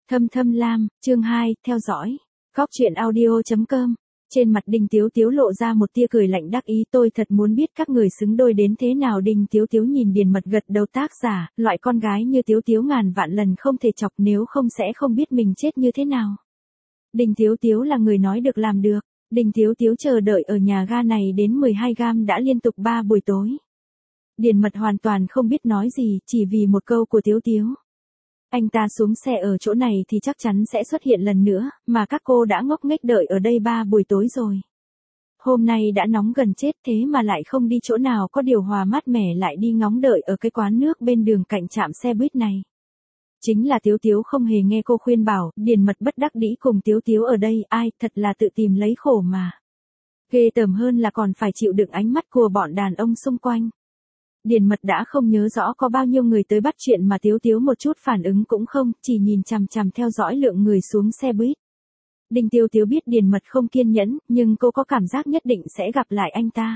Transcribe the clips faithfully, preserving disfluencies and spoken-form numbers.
Thâm Thâm Lam, chương hai, theo dõi. Góc truyện audio.com. Trên mặt Đinh Tiếu Tiếu lộ ra một tia cười lạnh đắc ý, tôi thật muốn biết các người xứng đôi đến thế nào. Đinh Tiếu Tiếu nhìn Điền Mật gật đầu, tác giả, loại con gái như Tiếu Tiếu ngàn vạn lần không thể chọc, nếu không sẽ không biết mình chết như thế nào. Đinh Tiếu Tiếu là người nói được làm được. Đinh Tiếu Tiếu chờ đợi ở nhà ga này đến mười hai gam đã liên tục ba buổi tối. Điền Mật hoàn toàn không biết nói gì, chỉ vì một câu của Tiếu Tiếu. Anh ta xuống xe ở chỗ này thì chắc chắn sẽ xuất hiện lần nữa, mà các cô đã ngốc nghếch đợi ở đây ba buổi tối rồi. Hôm nay đã nóng gần chết thế mà lại không đi chỗ nào có điều hòa mát mẻ, lại đi ngóng đợi ở cái quán nước bên đường cạnh trạm xe buýt này. Chính là Tiếu Tiếu không hề nghe cô khuyên bảo, Điền Mật bất đắc dĩ cùng Tiếu Tiếu ở đây, ai, thật là tự tìm lấy khổ mà. Ghê tởm hơn là còn phải chịu đựng ánh mắt của bọn đàn ông xung quanh. Điền Mật đã không nhớ rõ có bao nhiêu người tới bắt chuyện mà Tiếu Tiếu một chút phản ứng cũng không, chỉ nhìn chằm chằm theo dõi lượng người xuống xe buýt. Đinh Tiếu Tiếu biết Điền Mật không kiên nhẫn, nhưng cô có cảm giác nhất định sẽ gặp lại anh ta.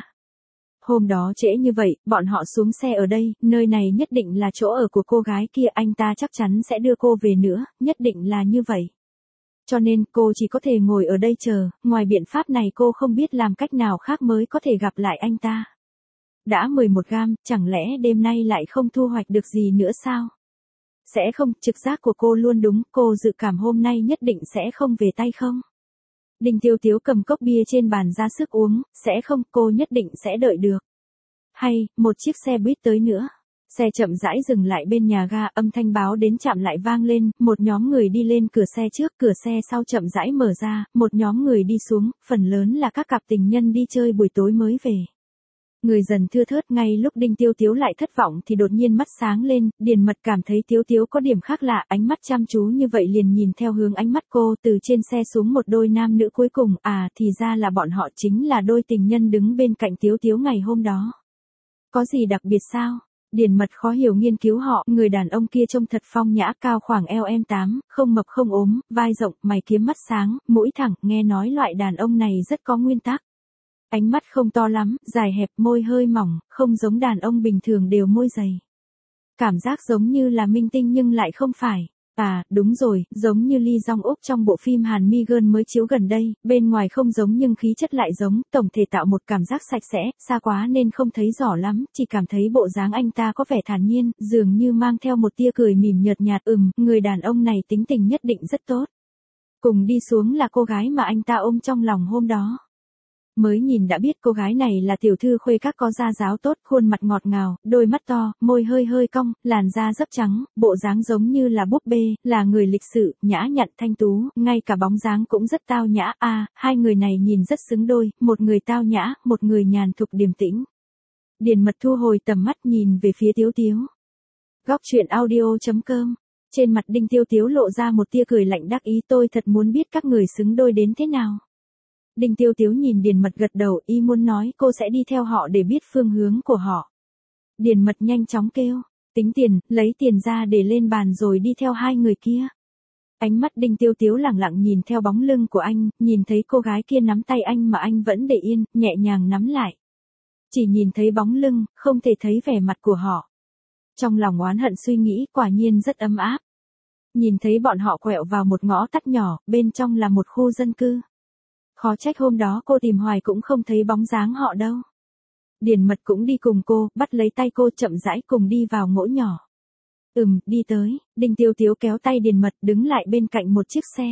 Hôm đó trễ như vậy, bọn họ xuống xe ở đây, nơi này nhất định là chỗ ở của cô gái kia, anh ta chắc chắn sẽ đưa cô về nữa, nhất định là như vậy. Cho nên cô chỉ có thể ngồi ở đây chờ, ngoài biện pháp này cô không biết làm cách nào khác mới có thể gặp lại anh ta. Đã mười một gam, chẳng lẽ đêm nay lại không thu hoạch được gì nữa sao? Sẽ không, trực giác của cô luôn đúng, cô dự cảm hôm nay nhất định sẽ không về tay không? Đinh Tiếu Tiếu cầm cốc bia trên bàn ra sức uống, sẽ không, cô nhất định sẽ đợi được. Hay, một chiếc xe buýt tới nữa. Xe chậm rãi dừng lại bên nhà ga, âm thanh báo đến trạm lại vang lên, một nhóm người đi lên cửa xe trước, cửa xe sau chậm rãi mở ra, một nhóm người đi xuống, phần lớn là các cặp tình nhân đi chơi buổi tối mới về. Người dần thưa thớt, ngay lúc Đinh Tiếu Tiếu lại thất vọng thì đột nhiên mắt sáng lên, Điền Mật cảm thấy Tiếu Tiếu có điểm khác lạ, ánh mắt chăm chú như vậy liền nhìn theo hướng ánh mắt cô, từ trên xe xuống một đôi nam nữ cuối cùng, à thì ra là bọn họ chính là đôi tình nhân đứng bên cạnh Tiếu Tiếu ngày hôm đó. Có gì đặc biệt sao? Điền Mật khó hiểu nghiên cứu họ, người đàn ông kia trông thật phong nhã, cao khoảng eo em tám, không mập không ốm, vai rộng, mày kiếm mắt sáng, mũi thẳng, nghe nói loại đàn ông này rất có nguyên tắc. Ánh mắt không to lắm, dài hẹp, môi hơi mỏng, không giống đàn ông bình thường đều môi dày. Cảm giác giống như là minh tinh nhưng lại không phải. À, đúng rồi, giống như Lee Jong Uk trong bộ phim Hàn Mi Girl mới chiếu gần đây, bên ngoài không giống nhưng khí chất lại giống, tổng thể tạo một cảm giác sạch sẽ, xa quá nên không thấy rõ lắm, chỉ cảm thấy bộ dáng anh ta có vẻ thản nhiên, dường như mang theo một tia cười mỉm nhợt nhạt, ừm, người đàn ông này tính tình nhất định rất tốt. Cùng đi xuống là cô gái mà anh ta ôm trong lòng hôm đó. Mới nhìn đã biết cô gái này là tiểu thư khuê các có gia giáo tốt, khuôn mặt ngọt ngào, đôi mắt to, môi hơi hơi cong, làn da rất trắng, bộ dáng giống như là búp bê, là người lịch sự, nhã nhặn thanh tú, ngay cả bóng dáng cũng rất tao nhã, a, à, hai người này nhìn rất xứng đôi, một người tao nhã, một người nhàn thục điềm tĩnh. Điền Mật thu hồi tầm mắt nhìn về phía Tiếu Tiếu. Góc truyện audio.com. Trên mặt Đinh Tiếu Tiếu lộ ra một tia cười lạnh đắc ý, tôi thật muốn biết các người xứng đôi đến thế nào. Đinh Tiếu Tiếu nhìn Điền Mật gật đầu, y muốn nói cô sẽ đi theo họ để biết phương hướng của họ. Điền Mật nhanh chóng kêu, tính tiền, lấy tiền ra để lên bàn rồi đi theo hai người kia. Ánh mắt Đinh Tiếu Tiếu lẳng lặng nhìn theo bóng lưng của anh, nhìn thấy cô gái kia nắm tay anh mà anh vẫn để yên, nhẹ nhàng nắm lại. Chỉ nhìn thấy bóng lưng, không thể thấy vẻ mặt của họ. Trong lòng oán hận suy nghĩ, quả nhiên rất ấm áp. Nhìn thấy bọn họ quẹo vào một ngõ tắt nhỏ, bên trong là một khu dân cư. Khó trách hôm đó cô tìm hoài cũng không thấy bóng dáng họ đâu. Điền Mật cũng đi cùng cô, bắt lấy tay cô chậm rãi cùng đi vào ngõ nhỏ. Ừm, đi tới, Đinh Tiếu Tiếu kéo tay Điền Mật đứng lại bên cạnh một chiếc xe.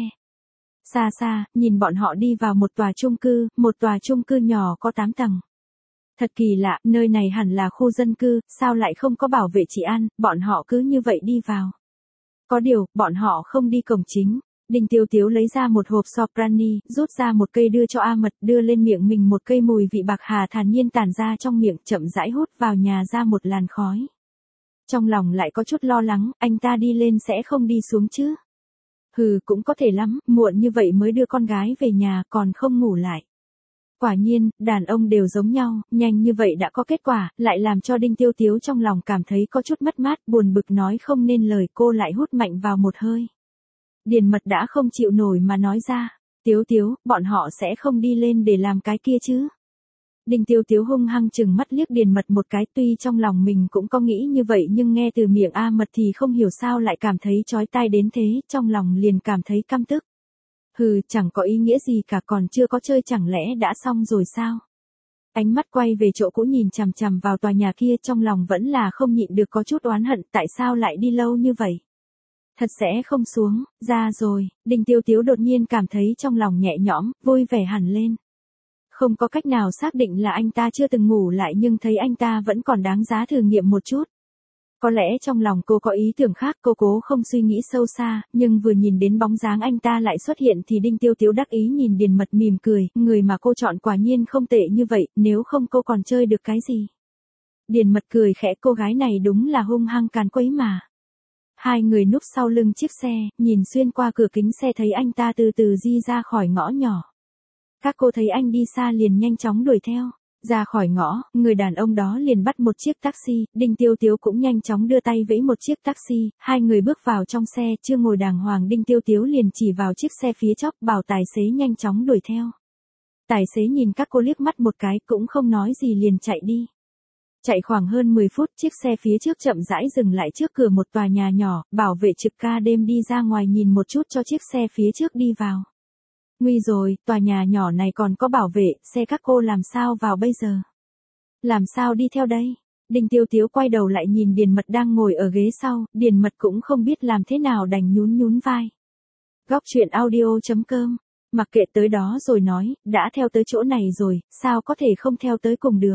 Xa xa, nhìn bọn họ đi vào một tòa chung cư, một tòa chung cư nhỏ có tám tầng. Thật kỳ lạ, nơi này hẳn là khu dân cư, sao lại không có bảo vệ trị an, bọn họ cứ như vậy đi vào. Có điều, bọn họ không đi cổng chính. Đinh Tiếu Tiếu lấy ra một hộp Soprani, rút ra một cây đưa cho A Mật, đưa lên miệng mình một cây mùi vị bạc hà thản nhiên tản ra trong miệng, chậm rãi hút vào nhà ra một làn khói. Trong lòng lại có chút lo lắng, anh ta đi lên sẽ không đi xuống chứ. Hừ, cũng có thể lắm, muộn như vậy mới đưa con gái về nhà, còn không ngủ lại. Quả nhiên, đàn ông đều giống nhau, nhanh như vậy đã có kết quả, lại làm cho Đinh Tiếu Tiếu trong lòng cảm thấy có chút mất mát, buồn bực nói không nên lời, cô lại hút mạnh vào một hơi. Điền Mật đã không chịu nổi mà nói ra, Tiếu Tiếu, bọn họ sẽ không đi lên để làm cái kia chứ. Đinh Tiêu Tiếu hung hăng chừng mắt liếc Điền Mật một cái, tuy trong lòng mình cũng có nghĩ như vậy nhưng nghe từ miệng A Mật thì không hiểu sao lại cảm thấy chói tai đến thế, trong lòng liền cảm thấy căm tức. Hừ, chẳng có ý nghĩa gì cả, còn chưa có chơi chẳng lẽ đã xong rồi sao? Ánh mắt quay về chỗ cũ nhìn chằm chằm vào tòa nhà kia, trong lòng vẫn là không nhịn được có chút oán hận, tại sao lại đi lâu như vậy? Thật sẽ không xuống, ra rồi, Đinh Tiêu Tiếu đột nhiên cảm thấy trong lòng nhẹ nhõm, vui vẻ hẳn lên. Không có cách nào xác định là anh ta chưa từng ngủ lại nhưng thấy anh ta vẫn còn đáng giá thử nghiệm một chút. Có lẽ trong lòng cô có ý tưởng khác, cô cố không suy nghĩ sâu xa, nhưng vừa nhìn đến bóng dáng anh ta lại xuất hiện thì Đinh Tiêu Tiếu đắc ý nhìn Điền Mật mỉm cười, người mà cô chọn quả nhiên không tệ như vậy, nếu không cô còn chơi được cái gì. Điền Mật cười khẽ, cô gái này đúng là hung hăng càn quấy mà. Hai người núp sau lưng chiếc xe, nhìn xuyên qua cửa kính xe thấy anh ta từ từ di ra khỏi ngõ nhỏ. Các cô thấy anh đi xa liền nhanh chóng đuổi theo. Ra khỏi ngõ, người đàn ông đó liền bắt một chiếc taxi, Đinh Tiêu Tiếu cũng nhanh chóng đưa tay vẫy một chiếc taxi, hai người bước vào trong xe, chưa ngồi đàng hoàng Đinh Tiêu Tiếu liền chỉ vào chiếc xe phía trước, bảo tài xế nhanh chóng đuổi theo. Tài xế nhìn các cô liếc mắt một cái cũng không nói gì liền chạy đi. Chạy khoảng hơn mười phút, chiếc xe phía trước chậm rãi dừng lại trước cửa một tòa nhà nhỏ, bảo vệ trực ca đêm đi ra ngoài nhìn một chút cho chiếc xe phía trước đi vào. Nguy rồi, tòa nhà nhỏ này còn có bảo vệ, xe các cô làm sao vào bây giờ? Làm sao đi theo đây? Đinh Tiêu Tiếu quay đầu lại nhìn Điền Mật đang ngồi ở ghế sau, Điền Mật cũng không biết làm thế nào đành nhún nhún vai. Góc truyện audio chấm com, mặc kệ tới đó rồi nói, đã theo tới chỗ này rồi, sao có thể không theo tới cùng được?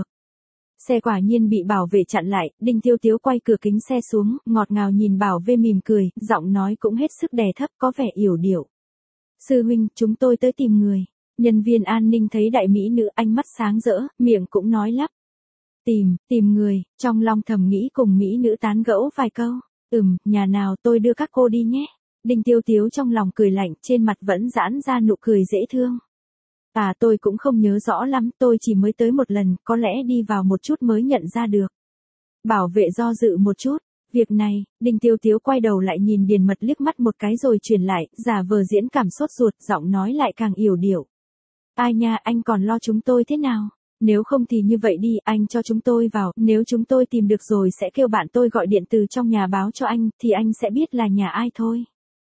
Xe quả nhiên bị bảo vệ chặn lại, Đinh Tiêu Tiếu quay cửa kính xe xuống, ngọt ngào nhìn bảo vệ mỉm cười, giọng nói cũng hết sức đè thấp có vẻ yểu điệu. Sư huynh, chúng tôi tới tìm người. Nhân viên an ninh thấy đại mỹ nữ ánh mắt sáng rỡ, miệng cũng nói lắp. Tìm, tìm người, trong lòng thầm nghĩ cùng mỹ nữ tán gẫu vài câu. Ừm, nhà nào tôi đưa các cô đi nhé. Đinh Tiêu Tiếu trong lòng cười lạnh, trên mặt vẫn giãn ra nụ cười dễ thương. À tôi cũng không nhớ rõ lắm, tôi chỉ mới tới một lần, có lẽ đi vào một chút mới nhận ra được. Bảo vệ do dự một chút. Việc này, Đinh Tiêu Tiếu quay đầu lại nhìn Điền Mật liếc mắt một cái rồi chuyển lại, giả vờ diễn cảm sốt ruột, giọng nói lại càng yểu điệu. Ai nha, anh còn lo chúng tôi thế nào? Nếu không thì như vậy đi, anh cho chúng tôi vào, nếu chúng tôi tìm được rồi sẽ kêu bạn tôi gọi điện từ trong nhà báo cho anh, thì anh sẽ biết là nhà ai thôi.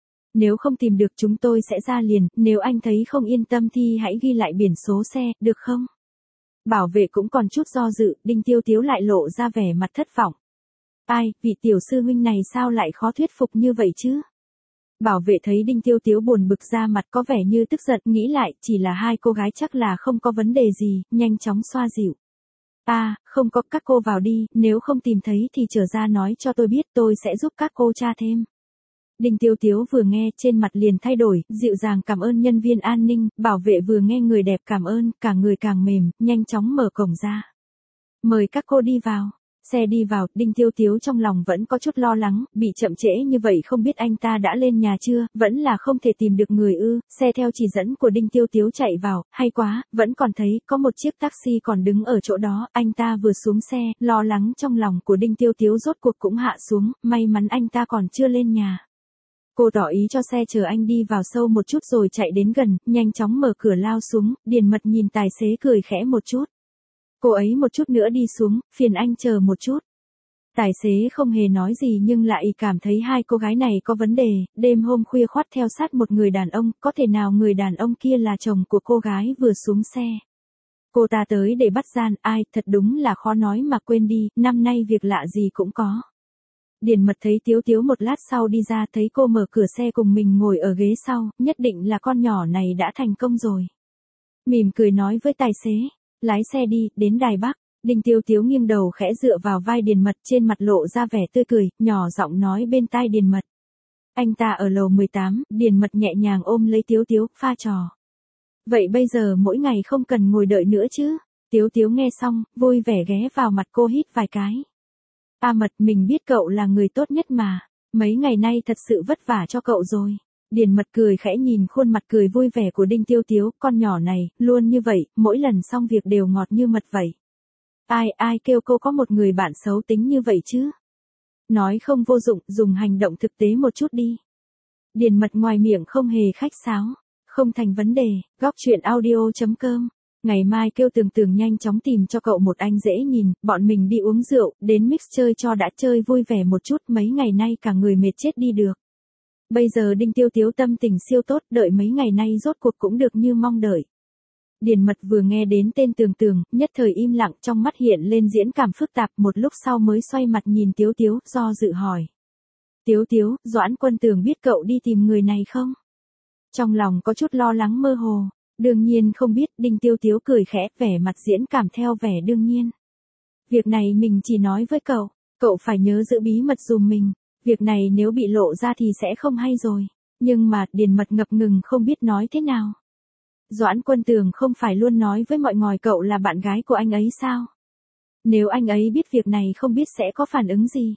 Nếu không tìm được chúng tôi sẽ ra liền, nếu anh thấy không yên tâm thì hãy ghi lại biển số xe, được không? Bảo vệ cũng còn chút do dự, Đinh Tiêu Tiếu lại lộ ra vẻ mặt thất vọng. Ai, vị tiểu sư huynh này sao lại khó thuyết phục như vậy chứ? Bảo vệ thấy Đinh Tiêu Tiếu buồn bực ra mặt có vẻ như tức giận, nghĩ lại, chỉ là hai cô gái chắc là không có vấn đề gì, nhanh chóng xoa dịu. À, không có, các cô vào đi, nếu không tìm thấy thì trở ra nói cho tôi biết, tôi sẽ giúp các cô tra thêm. Đinh Tiêu Tiếu vừa nghe, trên mặt liền thay đổi, dịu dàng cảm ơn nhân viên an ninh, bảo vệ vừa nghe người đẹp cảm ơn, cả người càng mềm, nhanh chóng mở cổng ra. Mời các cô đi vào. Xe đi vào, Đinh Tiêu Tiếu trong lòng vẫn có chút lo lắng, bị chậm trễ như vậy không biết anh ta đã lên nhà chưa, vẫn là không thể tìm được người ư, xe theo chỉ dẫn của Đinh Tiêu Tiếu chạy vào, hay quá, vẫn còn thấy, có một chiếc taxi còn đứng ở chỗ đó, anh ta vừa xuống xe, lo lắng trong lòng của Đinh Tiêu Tiếu rốt cuộc cũng hạ xuống, may mắn anh ta còn chưa lên nhà. Cô tỏ ý cho xe chờ anh đi vào sâu một chút rồi chạy đến gần, nhanh chóng mở cửa lao xuống, Điền Mật nhìn tài xế cười khẽ một chút. Cô ấy một chút nữa đi xuống, phiền anh chờ một chút. Tài xế không hề nói gì nhưng lại cảm thấy hai cô gái này có vấn đề, đêm hôm khuya khoắt theo sát một người đàn ông, có thể nào người đàn ông kia là chồng của cô gái vừa xuống xe. Cô ta tới để bắt gian, ai, thật đúng là khó nói mà quên đi, năm nay việc lạ gì cũng có. Điền Mật thấy Tiếu Tiếu một lát sau đi ra thấy cô mở cửa xe cùng mình ngồi ở ghế sau, nhất định là con nhỏ này đã thành công rồi. Mỉm cười nói với tài xế. Lái xe đi, đến Đài Bắc. Đinh Tiêu Tiếu nghiêng đầu khẽ dựa vào vai Điền Mật, trên mặt lộ ra vẻ tươi cười, nhỏ giọng nói bên tai Điền Mật. Anh ta ở lầu mười tám, Điền Mật nhẹ nhàng ôm lấy Tiếu Tiếu, pha trò. Vậy bây giờ mỗi ngày không cần ngồi đợi nữa chứ? Tiếu Tiếu nghe xong, vui vẻ ghé vào mặt cô hít vài cái. A Mật, mình biết cậu là người tốt nhất mà. Mấy ngày nay thật sự vất vả cho cậu rồi. Điền Mật cười khẽ nhìn khuôn mặt cười vui vẻ của Đinh Tiêu Tiếu, con nhỏ này, luôn như vậy, mỗi lần xong việc đều ngọt như mật vậy. Ai, ai kêu cô có một người bạn xấu tính như vậy chứ? Nói không vô dụng, dùng hành động thực tế một chút đi. Điền Mật ngoài miệng không hề khách sáo, không thành vấn đề, góc truyện audio chấm com Ngày mai kêu Tường Tường nhanh chóng tìm cho cậu một anh dễ nhìn, bọn mình đi uống rượu, đến mix chơi cho đã chơi vui vẻ một chút, mấy ngày nay cả người mệt chết đi được. Bây giờ Đinh Tiêu Tiếu tâm tình siêu tốt, đợi mấy ngày nay rốt cuộc cũng được như mong đợi. Điền Mật vừa nghe đến tên Tường Tường, nhất thời im lặng, trong mắt hiện lên diễn cảm phức tạp, một lúc sau mới xoay mặt nhìn Tiếu Tiếu, do dự hỏi. Tiếu Tiếu, Doãn Quân Tường biết cậu đi tìm người này không? Trong lòng có chút lo lắng mơ hồ. Đương nhiên không biết, Đinh Tiêu Tiếu cười khẽ, vẻ mặt diễn cảm theo vẻ đương nhiên. Việc này mình chỉ nói với cậu, cậu phải nhớ giữ bí mật dùm mình, việc này nếu bị lộ ra thì sẽ không hay rồi. Nhưng mà, Điền Mật ngập ngừng không biết nói thế nào. Doãn Quân Tường không phải luôn nói với mọi người cậu là bạn gái của anh ấy sao? Nếu anh ấy biết việc này không biết sẽ có phản ứng gì?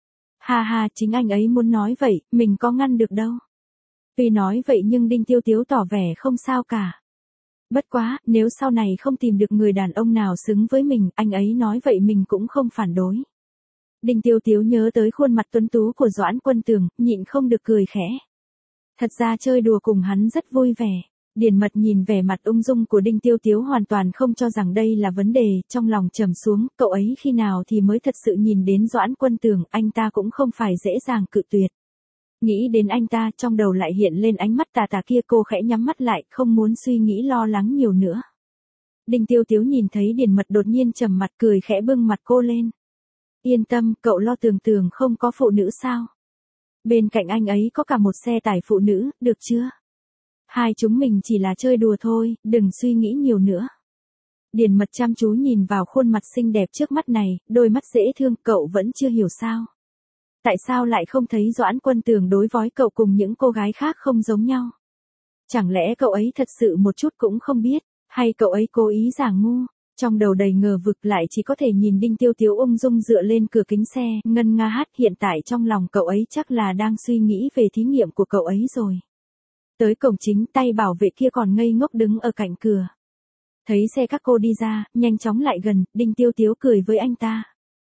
Ha ha, chính anh ấy muốn nói vậy, mình có ngăn được đâu. Tuy nói vậy nhưng Đinh Tiêu Tiếu tỏ vẻ không sao cả. Bất quá, nếu sau này không tìm được người đàn ông nào xứng với mình, anh ấy nói vậy mình cũng không phản đối. Đinh Tiêu Tiếu nhớ tới khuôn mặt tuấn tú của Doãn Quân Tường, nhịn không được cười khẽ. Thật ra chơi đùa cùng hắn rất vui vẻ. Điền Mật nhìn vẻ mặt ung dung của Đinh Tiêu Tiếu hoàn toàn không cho rằng đây là vấn đề, trong lòng trầm xuống, cậu ấy khi nào thì mới thật sự nhìn đến Doãn Quân Tường, anh ta cũng không phải dễ dàng cự tuyệt. Nghĩ đến anh ta, trong đầu lại hiện lên ánh mắt tà tà kia, cô khẽ nhắm mắt lại, không muốn suy nghĩ lo lắng nhiều nữa. Đinh Tiêu Tiếu nhìn thấy Điền Mật đột nhiên trầm mặt, cười khẽ bưng mặt cô lên. Yên tâm, cậu lo Tường Tường không có phụ nữ sao? Bên cạnh anh ấy có cả một xe tải phụ nữ, được chưa? Hai chúng mình chỉ là chơi đùa thôi, đừng suy nghĩ nhiều nữa. Điền Mật chăm chú nhìn vào khuôn mặt xinh đẹp trước mắt này, đôi mắt dễ thương, cậu vẫn chưa hiểu sao? Tại sao lại không thấy Doãn Quân Tường đối với cậu cùng những cô gái khác không giống nhau? Chẳng lẽ cậu ấy thật sự một chút cũng không biết, hay cậu ấy cố ý giả ngu? Trong đầu đầy ngờ vực lại chỉ có thể nhìn Đinh Tiêu Tiếu ung dung dựa lên cửa kính xe, ngân nga hát, hiện tại trong lòng cậu ấy chắc là đang suy nghĩ về thí nghiệm của cậu ấy rồi. Tới cổng chính, tay bảo vệ kia còn ngây ngốc đứng ở cạnh cửa. Thấy xe các cô đi ra, nhanh chóng lại gần, Đinh Tiêu Tiếu cười với anh ta.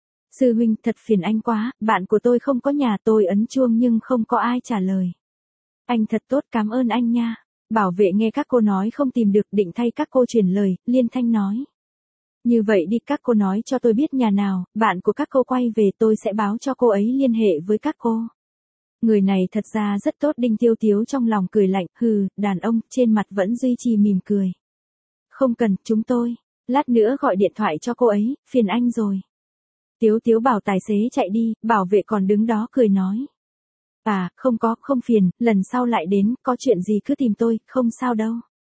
Sư huynh, thật phiền anh quá, bạn của tôi không có nhà, tôi ấn chuông nhưng không có ai trả lời. Anh thật tốt, cảm ơn anh nha. Bảo vệ nghe các cô nói không tìm được, định thay các cô truyền lời, liên thanh nói. Như vậy đi, các cô nói cho tôi biết nhà nào, bạn của các cô quay về tôi sẽ báo cho cô ấy liên hệ với các cô. Người này thật ra rất tốt. Đinh Tiêu Tiếu trong lòng cười lạnh, hừ, đàn ông, trên mặt vẫn duy trì mỉm cười. Không cần, chúng tôi, lát nữa gọi điện thoại cho cô ấy, phiền anh rồi. Tiếu Tiếu bảo tài xế chạy đi, bảo vệ còn đứng đó cười nói. À, không có, không phiền, lần sau lại đến, có chuyện gì cứ tìm tôi, không sao đâu.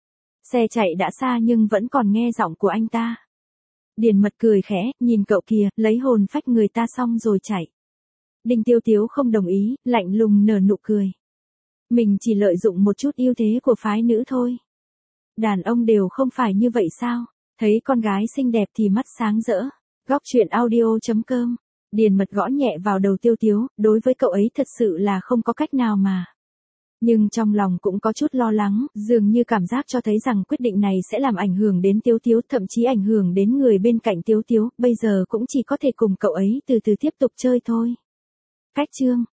Xe chạy đã xa nhưng vẫn còn nghe giọng của anh ta. Điền Mật cười khẽ, nhìn cậu kìa, lấy hồn phách người ta xong rồi chạy. Đinh Tiêu Tiếu không đồng ý, lạnh lùng nở nụ cười. Mình chỉ lợi dụng một chút ưu thế của phái nữ thôi. Đàn ông đều không phải như vậy sao? Thấy con gái xinh đẹp thì mắt sáng rỡ. Góc truyện audio chấm com. Điền Mật gõ nhẹ vào đầu Tiêu Tiếu, đối với cậu ấy thật sự là không có cách nào mà. Nhưng trong lòng cũng có chút lo lắng, dường như cảm giác cho thấy rằng quyết định này sẽ làm ảnh hưởng đến Tiêu Tiếu, thậm chí ảnh hưởng đến người bên cạnh Tiêu Tiếu, bây giờ cũng chỉ có thể cùng cậu ấy từ từ tiếp tục chơi thôi. Cách chương